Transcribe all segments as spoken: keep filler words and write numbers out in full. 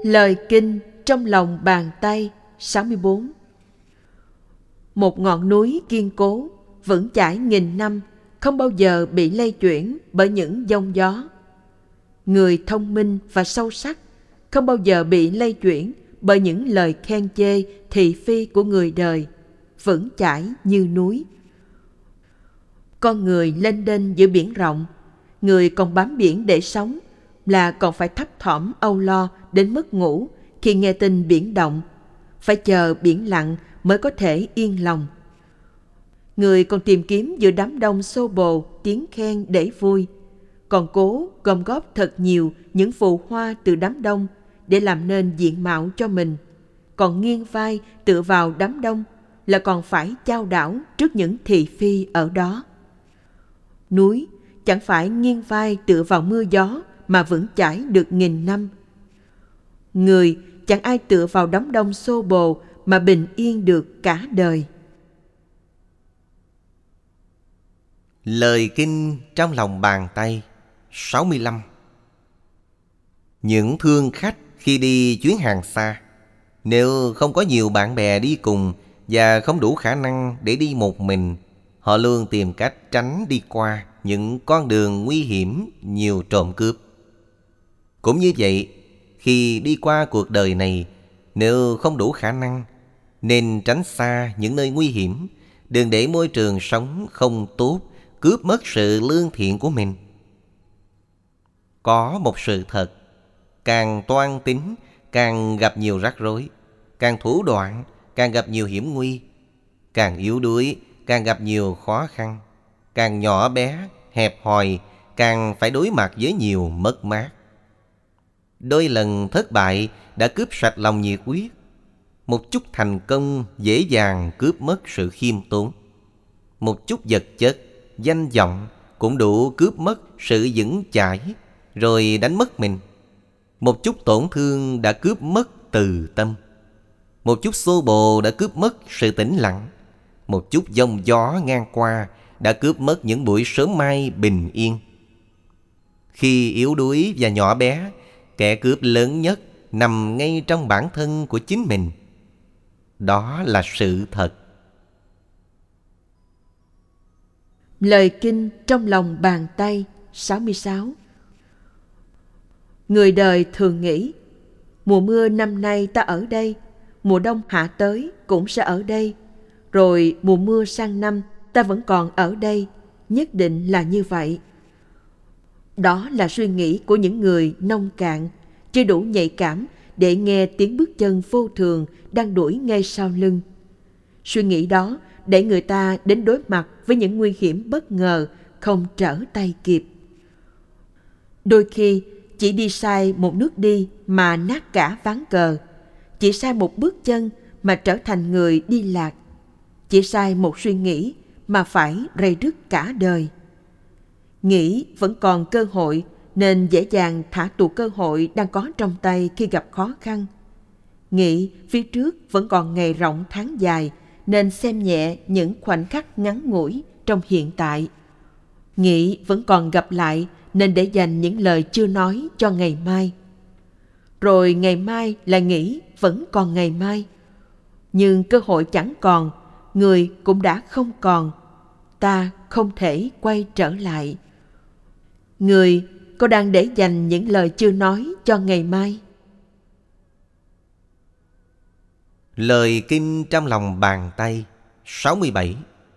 Lời kinh trong lòng bàn tay. Sáu mươi bốn. Một ngọn núi kiên cố, vững chãi nghìn năm, không bao giờ bị lay chuyển bởi những giông gió. Người thông minh và sâu sắc không bao giờ bị lay chuyển bởi những lời khen chê, thị phi của người đời, vững chãi như núi. Con người lênh đênh giữa biển rộng, người còn bám biển để sống, là còn phải thấp thỏm âu lo đến mất ngủ khi nghe tin biển động, phải chờ biển lặng mới có thể yên lòng. Người còn tìm kiếm giữa đám đông xô bồ tiếng khen để vui, còn cố gom góp thật nhiều những phù hoa từ đám đông để làm nên diện mạo cho mình, còn nghiêng vai tựa vào đám đông là còn phải chao đảo trước những thị phi ở đó. Núi chẳng phải nghiêng vai tựa vào mưa gió mà vững chãi được nghìn năm. Người chẳng ai tựa vào đám đông xô bồ mà bình yên được cả đời. Lời kinh trong lòng bàn tay. Sáu mươi lăm. Những thương khách khi đi chuyến hàng xa, nếu không có nhiều bạn bè đi cùng và không đủ khả năng để đi một mình, họ luôn tìm cách tránh đi qua những con đường nguy hiểm nhiều trộm cướp. Cũng như vậy, khi đi qua cuộc đời này, nếu không đủ khả năng, nên tránh xa những nơi nguy hiểm, đừng để môi trường sống không tốt cướp mất sự lương thiện của mình. Có một sự thật, càng toan tính càng gặp nhiều rắc rối, càng thủ đoạn càng gặp nhiều hiểm nguy, càng yếu đuối càng gặp nhiều khó khăn, càng nhỏ bé, hẹp hòi càng phải đối mặt với nhiều mất mát. Đôi lần thất bại đã cướp sạch lòng nhiệt huyết, một chút thành công dễ dàng cướp mất sự khiêm tốn. Một chút vật chất, danh vọng cũng đủ cướp mất sự vững chãi, rồi đánh mất mình. Một chút tổn thương đã cướp mất từ tâm. Một chút xô bồ đã cướp mất sự tĩnh lặng. Một chút giông gió ngang qua đã cướp mất những buổi sớm mai bình yên. Khi yếu đuối và nhỏ bé, kẻ cướp lớn nhất nằm ngay trong bản thân của chính mình. Đó là sự thật. Lời kinh trong lòng bàn tay. Sáu mươi sáu. Người đời thường nghĩ, mùa mưa năm nay ta ở đây, mùa đông hạ tới cũng sẽ ở đây, rồi mùa mưa sang năm ta vẫn còn ở đây, nhất định là như vậy. Đó là suy nghĩ của những người nông cạn, chưa đủ nhạy cảm để nghe tiếng bước chân vô thường đang đuổi ngay sau lưng. Suy nghĩ đó để người ta đến đối mặt với những nguy hiểm bất ngờ không trở tay kịp. Đôi khi chỉ đi sai một nước đi mà nát cả ván cờ, chỉ sai một bước chân mà trở thành người đi lạc, chỉ sai một suy nghĩ mà phải rầy rứt cả đời. Nghĩ vẫn còn cơ hội nên dễ dàng thả tuột cơ hội đang có trong tay khi gặp khó khăn. Nghĩ phía trước vẫn còn ngày rộng tháng dài nên xem nhẹ những khoảnh khắc ngắn ngủi trong hiện tại. Nghĩ vẫn còn gặp lại nên để dành những lời chưa nói cho ngày mai. Rồi ngày mai lại nghĩ vẫn còn ngày mai. Nhưng cơ hội chẳng còn, người cũng đã không còn, ta không thể quay trở lại. Người có đang để dành những lời chưa nói cho ngày mai? Lời kinh trong lòng bàn tay. Sáu mươi bảy.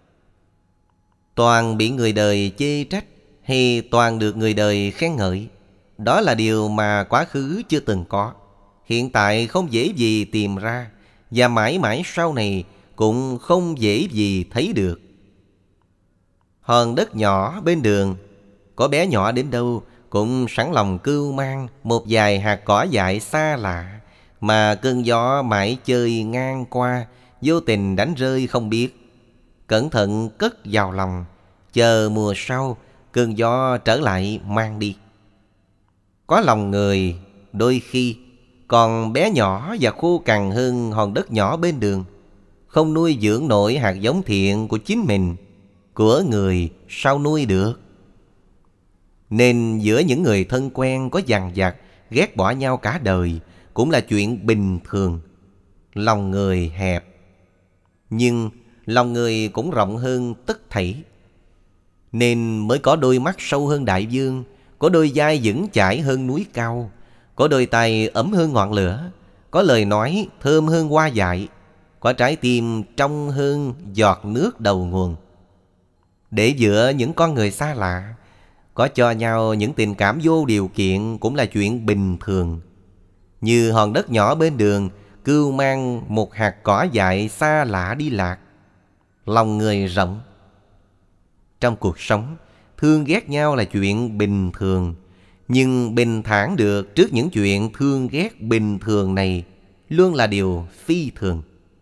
Toàn bị người đời chê trách hay toàn được người đời khen ngợi, đó là điều mà quá khứ chưa từng có, hiện tại không dễ gì tìm ra, và mãi mãi sau này cũng không dễ gì thấy được. Hòn đất nhỏ bên đường, có bé nhỏ đến đâu cũng sẵn lòng cưu mang một vài hạt cỏ dại xa lạ mà cơn gió mãi chơi ngang qua, vô tình đánh rơi không biết. Cẩn thận cất vào lòng, chờ mùa sau cơn gió trở lại mang đi. Có lòng người đôi khi còn bé nhỏ và khô cằn hơn hòn đất nhỏ bên đường, không nuôi dưỡng nổi hạt giống thiện của chính mình, của người sao nuôi được. Nên giữa những người thân quen có dằn vặt ghét bỏ nhau cả đời, cũng là chuyện bình thường. Lòng người hẹp, nhưng lòng người cũng rộng hơn tất thảy, nên mới có đôi mắt sâu hơn đại dương, có đôi vai vững chãi hơn núi cao, có đôi tay ấm hơn ngọn lửa, có lời nói thơm hơn hoa dại, có trái tim trong hơn giọt nước đầu nguồn. Để giữa những con người xa lạ, có cho nhau những tình cảm vô điều kiện cũng là chuyện bình thường. Như hòn đất nhỏ bên đường cưu mang một hạt cỏ dại xa lạ đi lạc. Lòng người rộng. Trong cuộc sống, thương ghét nhau là chuyện bình thường, nhưng bình thản được trước những chuyện thương ghét bình thường này luôn là điều phi thường.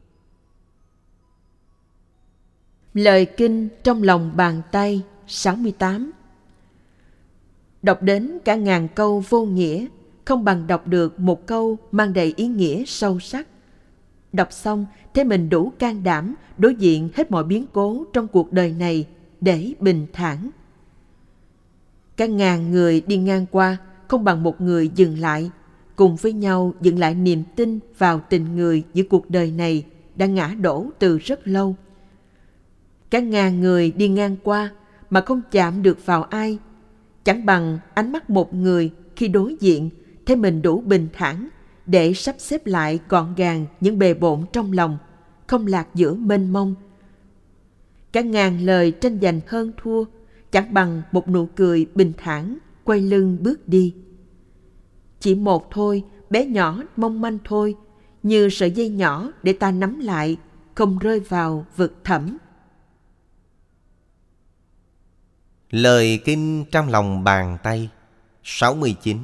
Lời kinh trong lòng bàn tay sáu mươi tám. Đọc đến cả ngàn câu vô nghĩa, không bằng đọc được một câu mang đầy ý nghĩa sâu sắc. Đọc xong, thấy mình đủ can đảm đối diện hết mọi biến cố trong cuộc đời này để bình thản. Cả ngàn người đi ngang qua, không bằng một người dừng lại, cùng với nhau dựng lại niềm tin vào tình người giữa cuộc đời này đã ngã đổ từ rất lâu. Cả ngàn người đi ngang qua mà không chạm được vào ai, chẳng bằng ánh mắt một người khi đối diện thấy mình đủ bình thản để sắp xếp lại gọn gàng những bề bộn trong lòng, không lạc giữa mênh mông. Cả ngàn lời tranh giành hơn thua, chẳng bằng một nụ cười bình thản quay lưng bước đi. Chỉ một thôi, bé nhỏ mong manh thôi, như sợi dây nhỏ để ta nắm lại, không rơi vào vực thẳm. Lời kinh trong lòng bàn tay sáu mươi chín.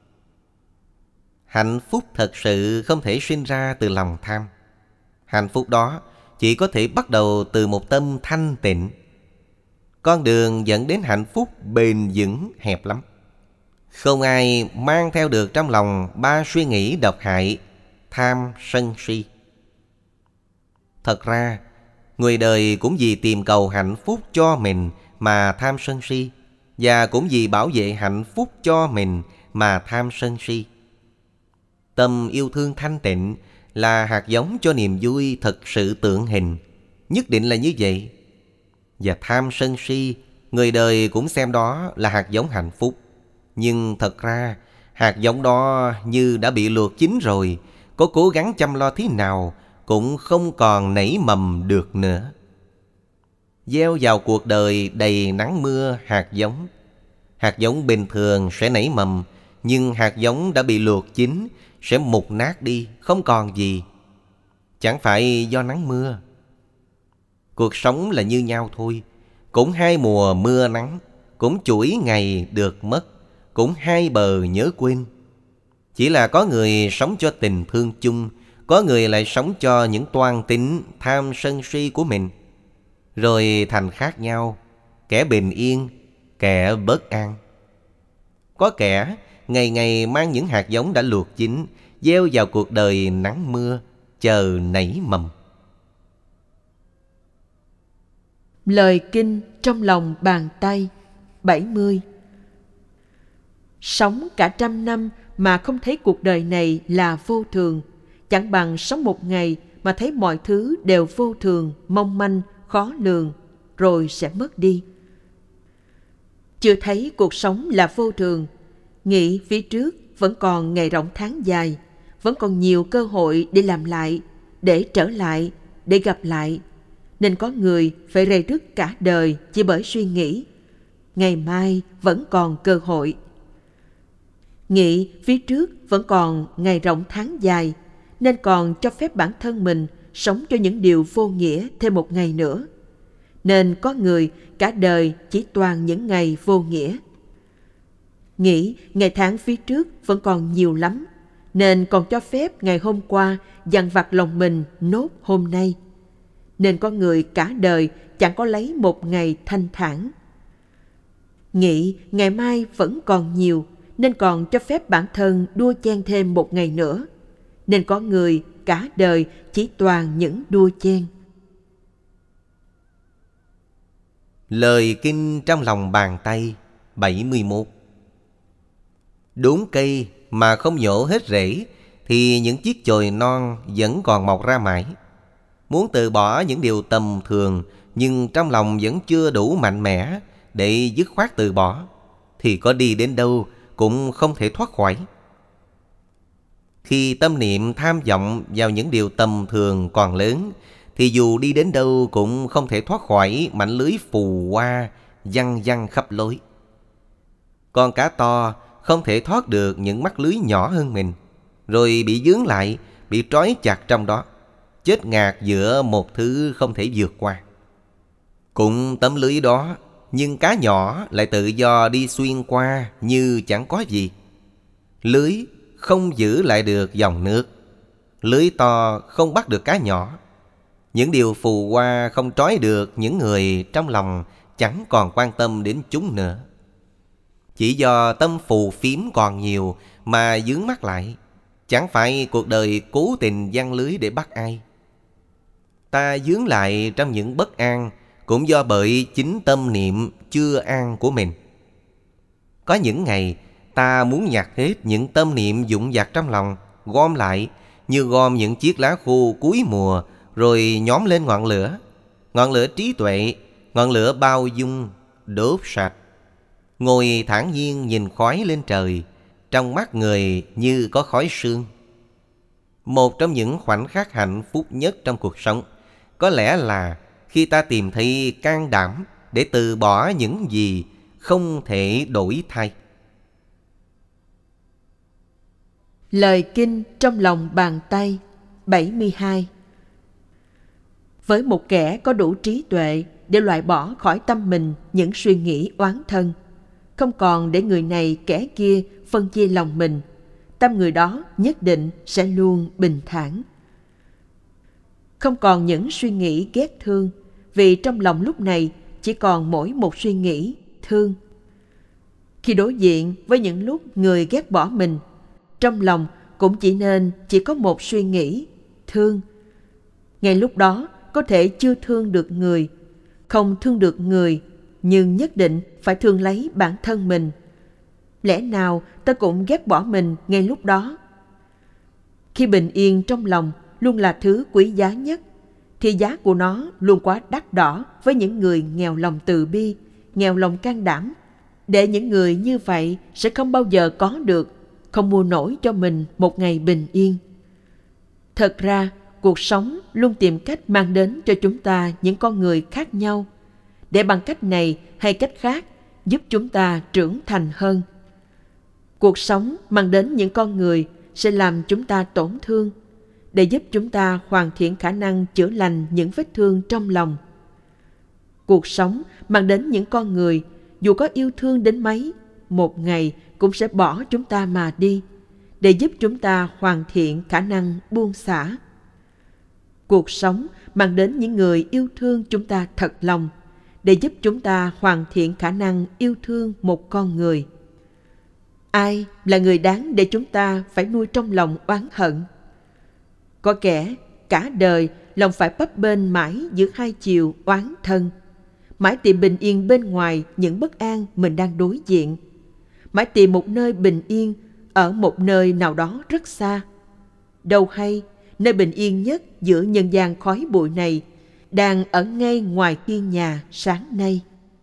Hạnh phúc thật sự không thể sinh ra từ lòng tham. Hạnh phúc đó chỉ có thể bắt đầu từ một tâm thanh tịnh. Con đường dẫn đến hạnh phúc bền vững hẹp lắm. Không ai mang theo được trong lòng ba suy nghĩ độc hại: tham, sân, si. Thật ra, người đời cũng vì tìm cầu hạnh phúc cho mình mà tham sân si, và cũng vì bảo vệ hạnh phúc cho mình mà tham sân si. Tâm yêu thương thanh tịnh là hạt giống cho niềm vui thật sự tượng hình, nhất định là như vậy. Và tham sân si, người đời cũng xem đó là hạt giống hạnh phúc. Nhưng thật ra, hạt giống đó như đã bị luộc chín rồi, có cố gắng chăm lo thế nào cũng không còn nảy mầm được nữa. Gieo vào cuộc đời đầy nắng mưa hạt giống. Hạt giống bình thường sẽ nảy mầm, nhưng hạt giống đã bị luộc chín sẽ mục nát đi, không còn gì. Chẳng phải do nắng mưa. Cuộc sống là như nhau thôi, cũng hai mùa mưa nắng, cũng chuỗi ngày được mất, cũng hai bờ nhớ quên. Chỉ là có người sống cho tình thương chung, có người lại sống cho những toan tính tham sân si của mình. Rồi thành khác nhau, kẻ bình yên, kẻ bất an. Có kẻ ngày ngày mang những hạt giống đã luộc chín, gieo vào cuộc đời nắng mưa, chờ nảy mầm. Lời kinh trong lòng bàn tay bảy mươi. Sống cả trăm năm mà không thấy cuộc đời này là vô thường, chẳng bằng sống một ngày mà thấy mọi thứ đều vô thường, mong manh, khó lường, rồi sẽ mất đi. Chưa thấy cuộc sống là vô thường, nghĩ phía trước vẫn còn ngày rộng tháng dài, vẫn còn nhiều cơ hội để làm lại, để trở lại, để gặp lại. Nên có người phải rầy rứt cả đời chỉ bởi suy nghĩ ngày mai vẫn còn cơ hội. Nghĩ phía trước vẫn còn ngày rộng tháng dài, nên còn cho phép bản thân mình sống cho những điều vô nghĩa thêm một ngày nữa. Nên có người cả đời chỉ toàn những ngày vô nghĩa. Nghĩ ngày tháng phía trước vẫn còn nhiều lắm, nên còn cho phép ngày hôm qua dằn vặt lòng mình nốt hôm nay. Nên có người cả đời chẳng có lấy một ngày thanh thản. Nghĩ ngày mai vẫn còn nhiều, nên còn cho phép bản thân đua chen thêm một ngày nữa. Nên có người cả đời chỉ toàn những đua chen. Lời kinh trong lòng bàn tay bảy mươi mốt. Đốn cây mà không nhổ hết rễ thì những chiếc chồi non vẫn còn mọc ra mãi. Muốn từ bỏ những điều tầm thường nhưng trong lòng vẫn chưa đủ mạnh mẽ để dứt khoát từ bỏ, thì có đi đến đâu cũng không thể thoát khỏi. Khi tâm niệm tham vọng vào những điều tầm thường còn lớn, thì dù đi đến đâu cũng không thể thoát khỏi mảnh lưới phù hoa văng văng khắp lối. Con cá to không thể thoát được những mắt lưới nhỏ hơn mình, rồi bị vướng lại, bị trói chặt trong đó, chết ngạt giữa một thứ không thể vượt qua. Cũng tấm lưới đó, nhưng cá nhỏ lại tự do đi xuyên qua như chẳng có gì. Lưới không giữ lại được dòng nước, lưới to không bắt được cá nhỏ. Những điều phù hoa không trói được những người trong lòng chẳng còn quan tâm đến chúng nữa. Chỉ do tâm phù phiếm còn nhiều mà vướng mắc lại. Chẳng phải cuộc đời cố tình giăng lưới để bắt ai. Ta vướng lại trong những bất an cũng do bởi chính tâm niệm chưa an của mình. Có những ngày ta muốn nhặt hết những tâm niệm dũng dạc trong lòng, gom lại như gom những chiếc lá khô cuối mùa, rồi nhóm lên ngọn lửa. Ngọn lửa trí tuệ, ngọn lửa bao dung, đốt sạch. Ngồi thản nhiên nhìn khói lên trời, trong mắt người như có khói sương. Một trong những khoảnh khắc hạnh phúc nhất trong cuộc sống có lẽ là khi ta tìm thấy can đảm để từ bỏ những gì không thể đổi thay. Lời kinh trong lòng bàn tay bảy mươi hai. Với một kẻ có đủ trí tuệ để loại bỏ khỏi tâm mình những suy nghĩ oán thân, không còn để người này kẻ kia phân chia lòng mình, tâm người đó nhất định sẽ luôn bình thản. Không còn những suy nghĩ ghét thương, vì trong lòng lúc này chỉ còn mỗi một suy nghĩ thương. Khi đối diện với những lúc người ghét bỏ mình, trong lòng cũng chỉ nên chỉ có một suy nghĩ thương. Ngay lúc đó có thể chưa thương được người, không thương được người, nhưng nhất định phải thương lấy bản thân mình. Lẽ nào ta cũng ghét bỏ mình ngay lúc đó? Khi bình yên trong lòng luôn là thứ quý giá nhất, thì giá của nó luôn quá đắt đỏ với những người nghèo lòng từ bi, nghèo lòng can đảm. Để những người như vậy sẽ không bao giờ có được, không mua nổi cho mình một ngày bình yên. Thật ra, cuộc sống luôn tìm cách mang đến cho chúng ta những con người khác nhau, để bằng cách này hay cách khác giúp chúng ta trưởng thành hơn. Cuộc sống mang đến những con người sẽ làm chúng ta tổn thương, để giúp chúng ta hoàn thiện khả năng chữa lành những vết thương trong lòng. Cuộc sống mang đến những con người, dù có yêu thương đến mấy, một ngày cũng sẽ bỏ chúng ta mà đi, để giúp chúng ta hoàn thiện khả năng buông xả. Cuộc sống mang đến những người yêu thương chúng ta thật lòng, để giúp chúng ta hoàn thiện khả năng yêu thương một con người. Ai là người đáng để chúng ta phải nuôi trong lòng oán hận? Có kẻ cả đời lòng phải bấp bênh mãi giữa hai chiều oán thân, mãi tìm bình yên bên ngoài những bất an mình đang đối diện, mãi tìm một nơi bình yên ở một nơi nào đó rất xa. Đâu hay, nơi bình yên nhất giữa nhân gian khói bụi này đang ở ngay ngoài hiên nhà sáng nay.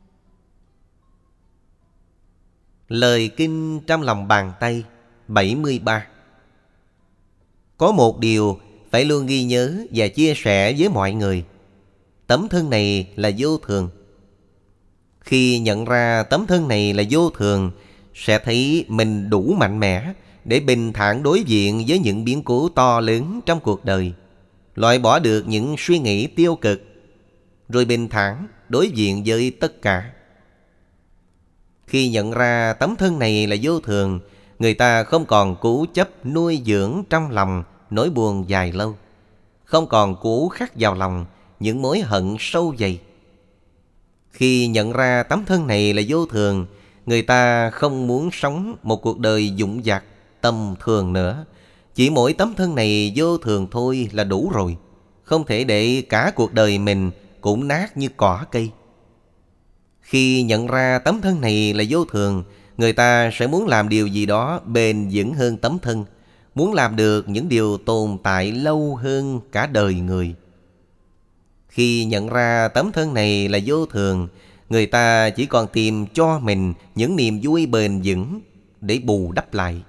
Lời kinh trong lòng bàn tay bảy mươi ba. Có một điều phải luôn ghi nhớ và chia sẻ với mọi người. Tấm thân này là vô thường. Khi nhận ra tấm thân này là vô thường, sẽ thấy mình đủ mạnh mẽ để bình thản đối diện với những biến cố to lớn trong cuộc đời, loại bỏ được những suy nghĩ tiêu cực, rồi bình thản đối diện với tất cả. Khi nhận ra tấm thân này là vô thường, người ta không còn cố chấp nuôi dưỡng trong lòng nỗi buồn dài lâu, không còn cố khắc vào lòng những mối hận sâu dày. Khi nhận ra tấm thân này là vô thường, người ta không muốn sống một cuộc đời dũng dạc, tầm thường nữa. Chỉ mỗi tấm thân này vô thường thôi là đủ rồi, không thể để cả cuộc đời mình cũng nát như cỏ cây. Khi nhận ra tấm thân này là vô thường, người ta sẽ muốn làm điều gì đó bền vững hơn tấm thân, muốn làm được những điều tồn tại lâu hơn cả đời người. Khi nhận ra tấm thân này là vô thường, người ta chỉ còn tìm cho mình những niềm vui bền vững để bù đắp lại.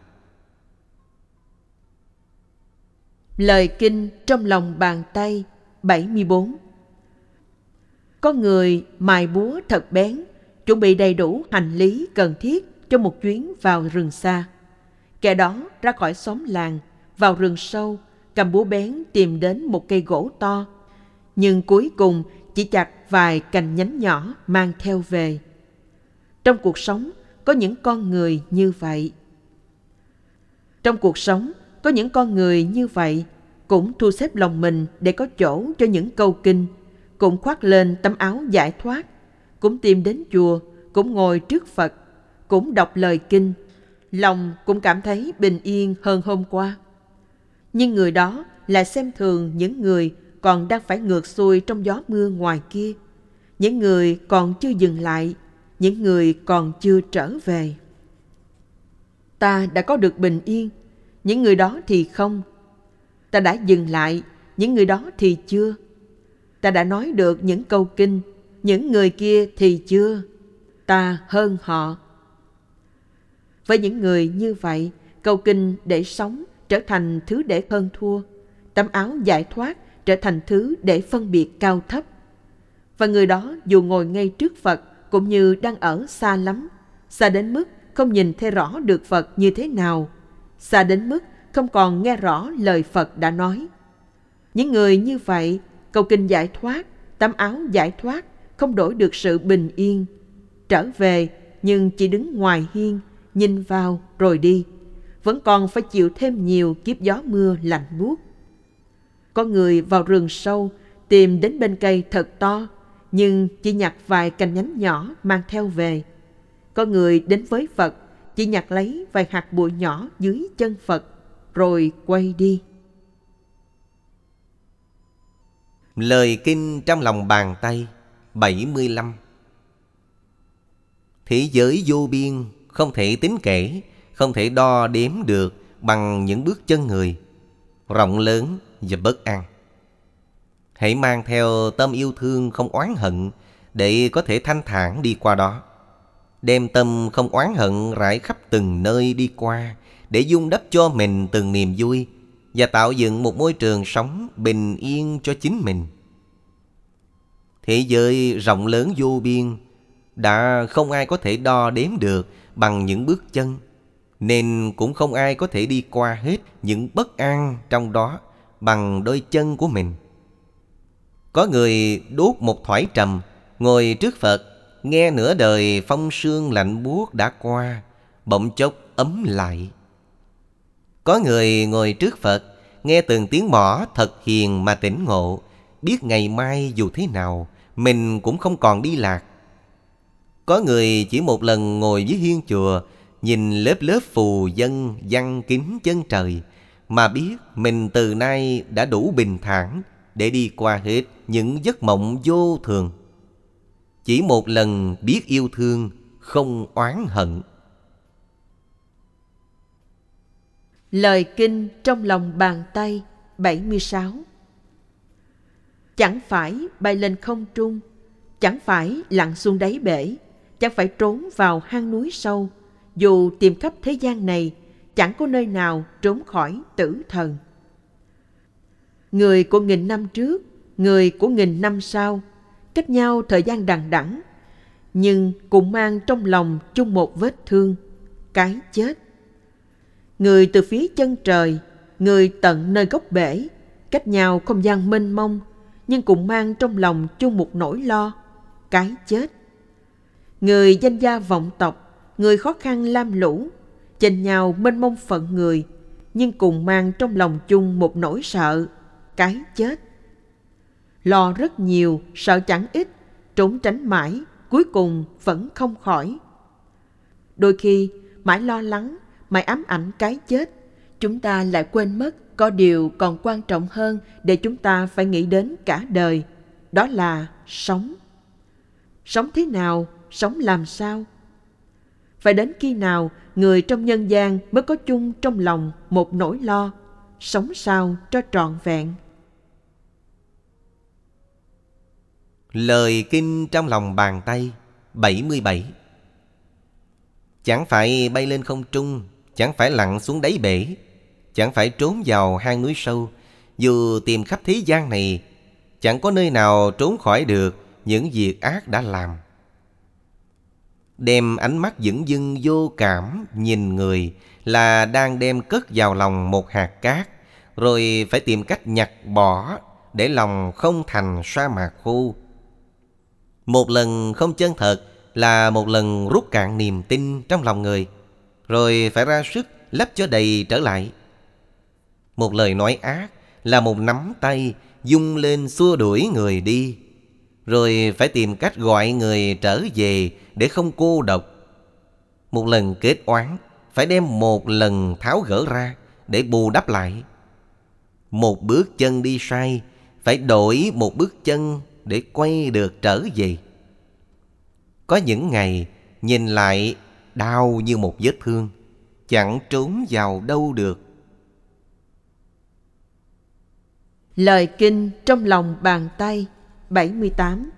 Lời kinh trong lòng bàn tay bảy mươi bốn. Có người mài búa thật bén, chuẩn bị đầy đủ hành lý cần thiết cho một chuyến vào rừng xa. Kẻ đó ra khỏi xóm làng, vào rừng sâu, cầm búa bén tìm đến một cây gỗ to, nhưng cuối cùng chỉ chặt vài cành nhánh nhỏ mang theo về. Trong cuộc sống có những con người như vậy. Trong cuộc sống có những con người như vậy, cũng thu xếp lòng mình để có chỗ cho những câu kinh, cũng khoác lên tấm áo giải thoát, cũng tìm đến chùa, cũng ngồi trước Phật, cũng đọc lời kinh, lòng cũng cảm thấy bình yên hơn hôm qua. Nhưng người đó lại xem thường những người còn đang phải ngược xuôi trong gió mưa ngoài kia, những người còn chưa dừng lại, những người còn chưa trở về. Ta đã có được bình yên, những người đó thì không. Ta đã dừng lại, những người đó thì chưa. Ta đã nói được những câu kinh, những người kia thì chưa. Ta hơn họ. Với những người như vậy, câu kinh để sống trở thành thứ để hơn thua, tấm áo giải thoát trở thành thứ để phân biệt cao thấp. Và người đó dù ngồi ngay trước Phật cũng như đang ở xa lắm, xa đến mức không nhìn thấy rõ được Phật như thế nào, xa đến mức không còn nghe rõ lời Phật đã nói. Những người như vậy, câu kinh giải thoát, tấm áo giải thoát không đổi được sự bình yên. Trở về nhưng chỉ đứng ngoài hiên, nhìn vào rồi đi, vẫn còn phải chịu thêm nhiều kiếp gió mưa lạnh buốt. Có người vào rừng sâu tìm đến bên cây thật to, nhưng chỉ nhặt vài cành nhánh nhỏ mang theo về. Có người đến với Phật chỉ nhặt lấy vài hạt bụi nhỏ dưới chân Phật rồi quay đi. Lời kinh trong lòng bàn tay bảy mươi lăm. Thế giới vô biên, không thể tính kể, không thể đo đếm được bằng những bước chân người, rộng lớn và bất an. Hãy mang theo tâm yêu thương không oán hận để có thể thanh thản đi qua đó. Đem tâm không oán hận rải khắp từng nơi đi qua để dung đắp cho mình từng niềm vui và tạo dựng một môi trường sống bình yên cho chính mình. Thế giới rộng lớn vô biên đã không ai có thể đo đếm được bằng những bước chân, nên cũng không ai có thể đi qua hết những bất an trong đó bằng đôi chân của mình. Có người đốt một thoải trầm, ngồi trước Phật, nghe nửa đời phong sương lạnh buốt đã qua, bỗng chốc ấm lại. Có người ngồi trước Phật, nghe từng tiếng mõ thật hiền mà tỉnh ngộ, biết ngày mai dù thế nào, mình cũng không còn đi lạc. Có người chỉ một lần ngồi dưới hiên chùa, nhìn lớp lớp phù dân văng kín chân trời, mà biết mình từ nay đã đủ bình thản để đi qua hết những giấc mộng vô thường. Chỉ một lần biết yêu thương, không oán hận. Lời kinh trong lòng bàn tay bảy mươi sáu. Chẳng phải bay lên không trung, chẳng phải lặn xuống đáy bể, chẳng phải trốn vào hang núi sâu, dù tìm khắp thế gian này, chẳng có nơi nào trốn khỏi tử thần. Người của nghìn năm trước, người của nghìn năm sau, cách nhau thời gian đằng đẵng, nhưng cùng mang trong lòng chung một vết thương, cái chết. Người từ phía chân trời, người tận nơi gốc bể, cách nhau không gian mênh mông, nhưng cùng mang trong lòng chung một nỗi lo, cái chết. Người danh gia vọng tộc, người khó khăn lam lũ, chênh nhau mênh mông phận người, nhưng cùng mang trong lòng chung một nỗi sợ, cái chết. Lo rất nhiều, sợ chẳng ít, trốn tránh mãi, cuối cùng vẫn không khỏi. Đôi khi, mãi lo lắng, mãi ám ảnh cái chết, chúng ta lại quên mất có điều còn quan trọng hơn để chúng ta phải nghĩ đến cả đời, đó là sống. Sống thế nào? Sống làm sao? Phải đến khi nào người trong nhân gian mới có chung trong lòng một nỗi lo, sống sao cho trọn vẹn? Lời kinh trong lòng bàn tay bảy mươi bảy. Chẳng phải bay lên không trung, chẳng phải lặn xuống đáy bể, chẳng phải trốn vào hang núi sâu. Dù tìm khắp thế gian này, chẳng có nơi nào trốn khỏi được những việc ác đã làm. Đem ánh mắt dửng dưng vô cảm nhìn người là đang đem cất vào lòng một hạt cát, rồi phải tìm cách nhặt bỏ để lòng không thành sa mạc khô. Một lần không chân thật là một lần rút cạn niềm tin trong lòng người, rồi phải ra sức lấp cho đầy trở lại. Một lời nói ác là một nắm tay vung lên xua đuổi người đi, rồi phải tìm cách gọi người trở về để không cô độc. Một lần kết oán phải đem một lần tháo gỡ ra để bù đắp lại. Một bước chân đi sai phải đổi một bước chân để quay được trở về. Có những ngày nhìn lại đau như một vết thương, chẳng trốn vào đâu được. Lời kinh trong lòng bàn tay bảy mươi tám.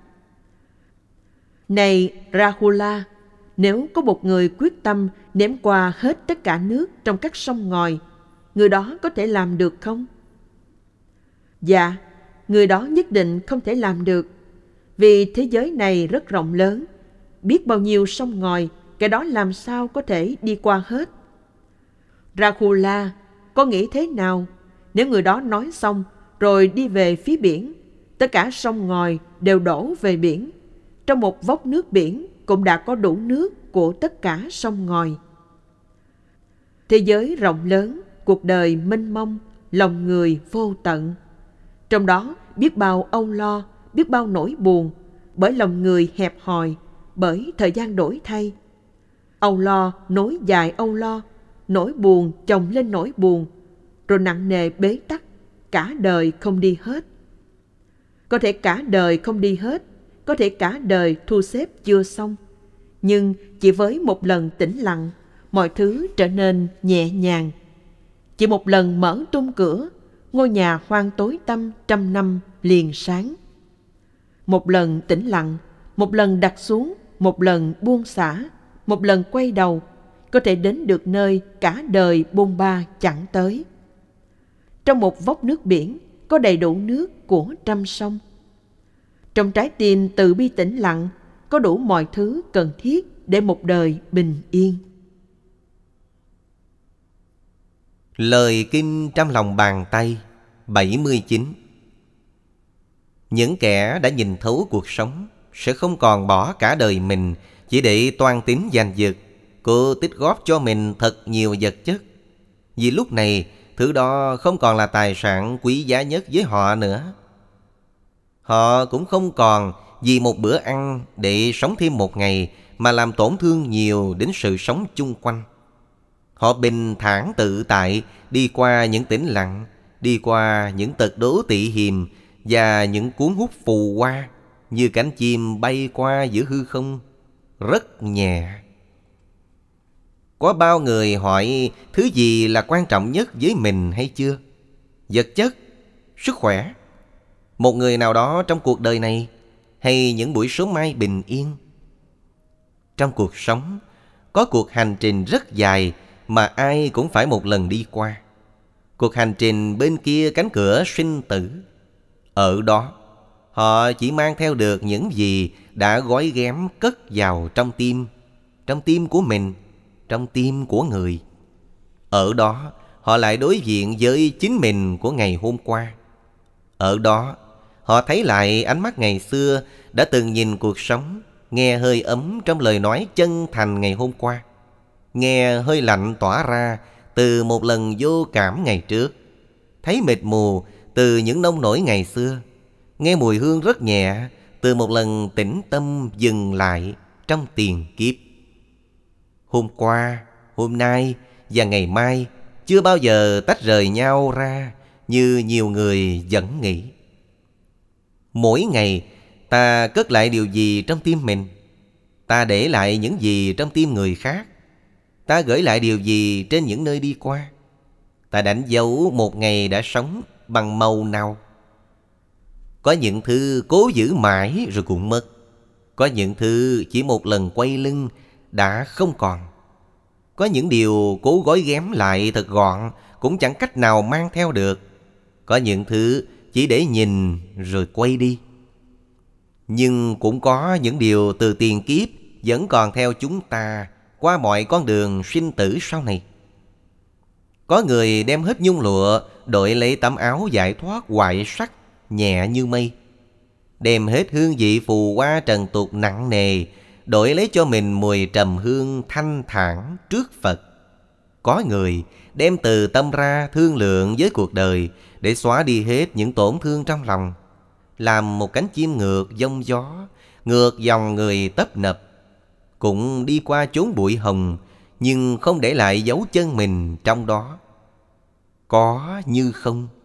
Này Rahula, nếu có một người quyết tâm ném qua hết tất cả nước trong các sông ngòi, người đó có thể làm được không? Dạ, người đó nhất định không thể làm được, vì thế giới này rất rộng lớn, biết bao nhiêu sông ngòi, cái đó làm sao có thể đi qua hết. Rahula, có nghĩ thế nào nếu người đó nói xong rồi đi về phía biển, tất cả sông ngòi đều đổ về biển, trong một vốc nước biển cũng đã có đủ nước của tất cả sông ngòi. Thế giới rộng lớn, cuộc đời mênh mông, lòng người vô tận, trong đó biết bao âu lo, biết bao nỗi buồn, bởi lòng người hẹp hòi, bởi thời gian đổi thay. Âu lo nối dài âu lo, nỗi buồn chồng lên nỗi buồn, rồi nặng nề bế tắc, cả đời không đi hết. Có thể cả đời không đi hết, có thể cả đời thu xếp chưa xong, nhưng chỉ với một lần tĩnh lặng, mọi thứ trở nên nhẹ nhàng. Chỉ một lần mở tung cửa, ngôi nhà hoang tối tăm trăm năm liền sáng. Một lần tĩnh lặng, một lần đặt xuống, một lần buông xả, một lần quay đầu, có thể đến được nơi cả đời bôn ba chẳng tới. Trong một vốc nước biển có đầy đủ nước của trăm sông. Trong trái tim từ bi tĩnh lặng có đủ mọi thứ cần thiết để một đời bình yên. Lời kinh trong lòng bàn tay bảy mươi chín. Những kẻ đã nhìn thấu cuộc sống sẽ không còn bỏ cả đời mình chỉ để toan tính giành giật, cố tích góp cho mình thật nhiều vật chất. Vì lúc này thứ đó không còn là tài sản quý giá nhất với họ nữa. Họ cũng không còn vì một bữa ăn để sống thêm một ngày mà làm tổn thương nhiều đến sự sống chung quanh. Họ bình thản tự tại đi qua những tĩnh lặng, đi qua những tật đố tị hiềm và những cuốn hút phù hoa, như cánh chim bay qua giữa hư không, rất nhẹ. Có bao người hỏi thứ gì là quan trọng nhất với mình hay chưa? Vật chất, sức khỏe, một người nào đó trong cuộc đời này, hay những buổi sớm mai bình yên? Trong cuộc sống, có cuộc hành trình rất dài mà ai cũng phải một lần đi qua. Cuộc hành trình bên kia cánh cửa sinh tử. Ở đó, họ chỉ mang theo được những gì đã gói ghém cất vào trong tim, trong tim của mình, trong tim của người. Ở đó, họ lại đối diện với chính mình của ngày hôm qua. Ở đó, họ thấy lại ánh mắt ngày xưa đã từng nhìn cuộc sống, nghe hơi ấm trong lời nói chân thành ngày hôm qua, nghe hơi lạnh tỏa ra từ một lần vô cảm ngày trước, thấy mịt mù từ những nông nổi ngày xưa, nghe mùi hương rất nhẹ từ một lần tĩnh tâm dừng lại trong tiền kiếp. Hôm qua, hôm nay và ngày mai chưa bao giờ tách rời nhau ra như nhiều người vẫn nghĩ. Mỗi ngày ta cất lại điều gì trong tim mình? Ta để lại những gì trong tim người khác? Ta gửi lại điều gì trên những nơi đi qua? Ta đánh dấu một ngày đã sống bằng màu nào? Có những thứ cố giữ mãi rồi cũng mất. Có những thứ chỉ một lần quay lưng đã không còn. Có những điều cố gói ghém lại thật gọn cũng chẳng cách nào mang theo được. Có những thứ chỉ để nhìn rồi quay đi. Nhưng cũng có những điều từ tiền kiếp vẫn còn theo chúng ta qua mọi con đường sinh tử sau này. Có người đem hết nhung lụa đội lấy tấm áo giải thoát hoại sắc nhẹ như mây, đem hết hương vị phù hoa trần tục nặng nề đổi lấy cho mình mùi trầm hương thanh thản trước Phật. Có người đem từ tâm ra thương lượng với cuộc đời để xóa đi hết những tổn thương trong lòng, làm một cánh chim ngược giông gió, ngược dòng người tấp nập, cũng đi qua chốn bụi hồng nhưng không để lại dấu chân mình trong đó. Có như không.